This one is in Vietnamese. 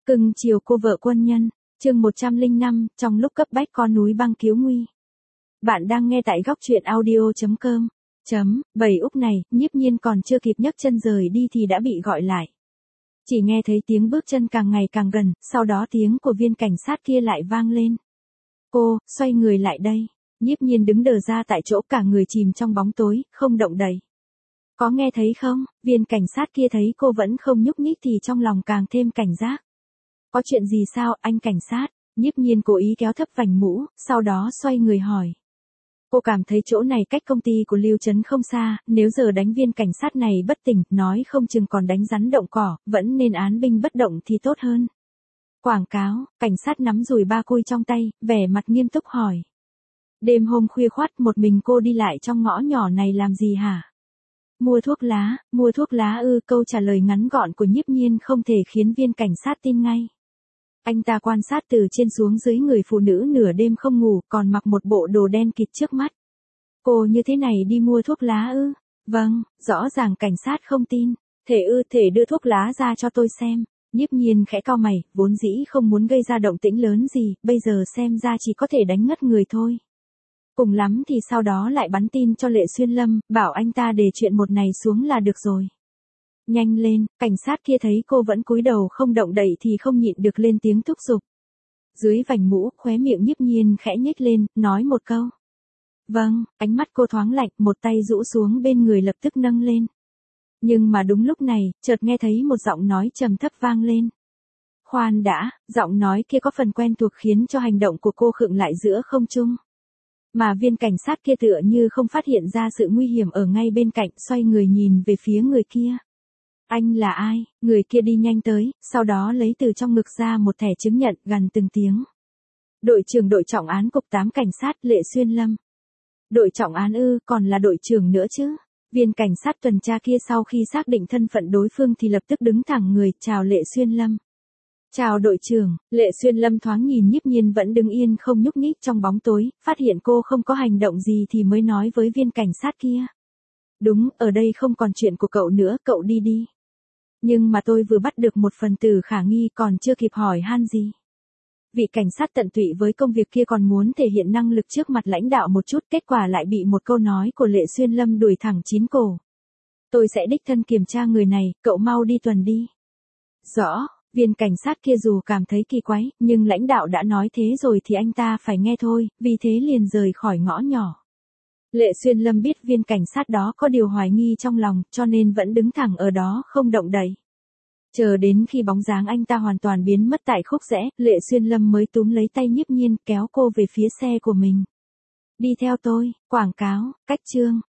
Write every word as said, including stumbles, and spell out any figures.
Cưng chiều cô vợ quân nhân, chương một trăm lẻ năm, trong lúc cấp bách có núi băng cứu nguy. Bạn đang nghe tại góc truyện audio chấm com. Chấm, bầy úc này, Nhiếp Nhiên còn chưa kịp nhấc chân rời đi thì đã bị gọi lại. Chỉ nghe thấy tiếng bước chân càng ngày càng gần, sau đó tiếng của viên cảnh sát kia lại vang lên. Cô, xoay người lại đây. Nhiếp Nhiên đứng đờ ra tại chỗ, cả người chìm trong bóng tối, không động đậy. Có nghe thấy không? Viên cảnh sát kia thấy cô vẫn không nhúc nhích thì trong lòng càng thêm cảnh giác. Có chuyện gì sao, anh cảnh sát? Nhiếp Nhiên cố ý kéo thấp vành mũ, sau đó xoay người hỏi. Cô cảm thấy chỗ này cách công ty của Lưu Trấn không xa, nếu giờ đánh viên cảnh sát này bất tỉnh, nói không chừng còn đánh rắn động cỏ, vẫn nên án binh bất động thì tốt hơn. Quảng cáo, cảnh sát nắm dùi ba cui trong tay, vẻ mặt nghiêm túc hỏi. Đêm hôm khuya khoắt một mình cô đi lại trong ngõ nhỏ này làm gì hả? Mua thuốc lá, mua thuốc lá ư? Câu trả lời ngắn gọn của Nhiếp Nhiên không thể khiến viên cảnh sát tin ngay. Anh ta quan sát từ trên xuống dưới người phụ nữ nửa đêm không ngủ, còn mặc một bộ đồ đen kịt trước mắt. Cô như thế này đi mua thuốc lá ư? Vâng, rõ ràng cảnh sát không tin. Thể ư? Thể đưa thuốc lá ra cho tôi xem. Nhiếp Nhiên khẽ cau mày, vốn dĩ không muốn gây ra động tĩnh lớn gì, bây giờ xem ra chỉ có thể đánh ngất người thôi. Cùng lắm thì sau đó lại bắn tin cho Lệ Xuyên Lâm, bảo anh ta để chuyện một này xuống là được rồi. Nhanh lên, cảnh sát kia thấy cô vẫn cúi đầu không động đậy thì không nhịn được lên tiếng thúc giục. Dưới vành mũ, khóe miệng Nhiếp Nhiên khẽ nhếch lên, nói một câu. Vâng, ánh mắt cô thoáng lạnh, một tay rũ xuống bên người lập tức nâng lên. Nhưng mà đúng lúc này, chợt nghe thấy một giọng nói trầm thấp vang lên. Khoan đã, giọng nói kia có phần quen thuộc khiến cho hành động của cô khựng lại giữa không trung. Mà viên cảnh sát kia tựa như không phát hiện ra sự nguy hiểm ở ngay bên cạnh, xoay người nhìn về phía người kia. Anh là ai? Người kia đi nhanh tới, sau đó lấy từ trong ngực ra một thẻ chứng nhận, gằn từng tiếng. Đội trưởng đội trọng án cục tám cảnh sát Lệ Xuyên Lâm. Đội trọng án ư? Còn là đội trưởng nữa chứ? Viên cảnh sát tuần tra kia sau khi xác định thân phận đối phương thì lập tức đứng thẳng người, chào Lệ Xuyên Lâm. Chào đội trưởng. Lệ Xuyên Lâm thoáng nhìn Nhiếp Nhiên vẫn đứng yên không nhúc nhích trong bóng tối, phát hiện cô không có hành động gì thì mới nói với viên cảnh sát kia. Đúng, ở đây không còn chuyện của cậu nữa, cậu đi đi. Nhưng mà tôi vừa bắt được một phần tử khả nghi còn chưa kịp hỏi han gì. Vị cảnh sát tận tụy với công việc kia còn muốn thể hiện năng lực trước mặt lãnh đạo một chút, kết quả lại bị một câu nói của Lệ Xuyên Lâm đuổi thẳng chín cổ. Tôi sẽ đích thân kiểm tra người này, cậu mau đi tuần đi. Rõ. Viên cảnh sát kia dù cảm thấy kỳ quái, nhưng lãnh đạo đã nói thế rồi thì anh ta phải nghe thôi, vì thế liền rời khỏi ngõ nhỏ. Lệ Xuyên Lâm biết viên cảnh sát đó có điều hoài nghi trong lòng, cho nên vẫn đứng thẳng ở đó không động đậy. Chờ đến khi bóng dáng anh ta hoàn toàn biến mất tại khúc rẽ, Lệ Xuyên Lâm mới túm lấy tay Nhiếp Nhiên kéo cô về phía xe của mình. Đi theo tôi, quảng cáo, cách chương.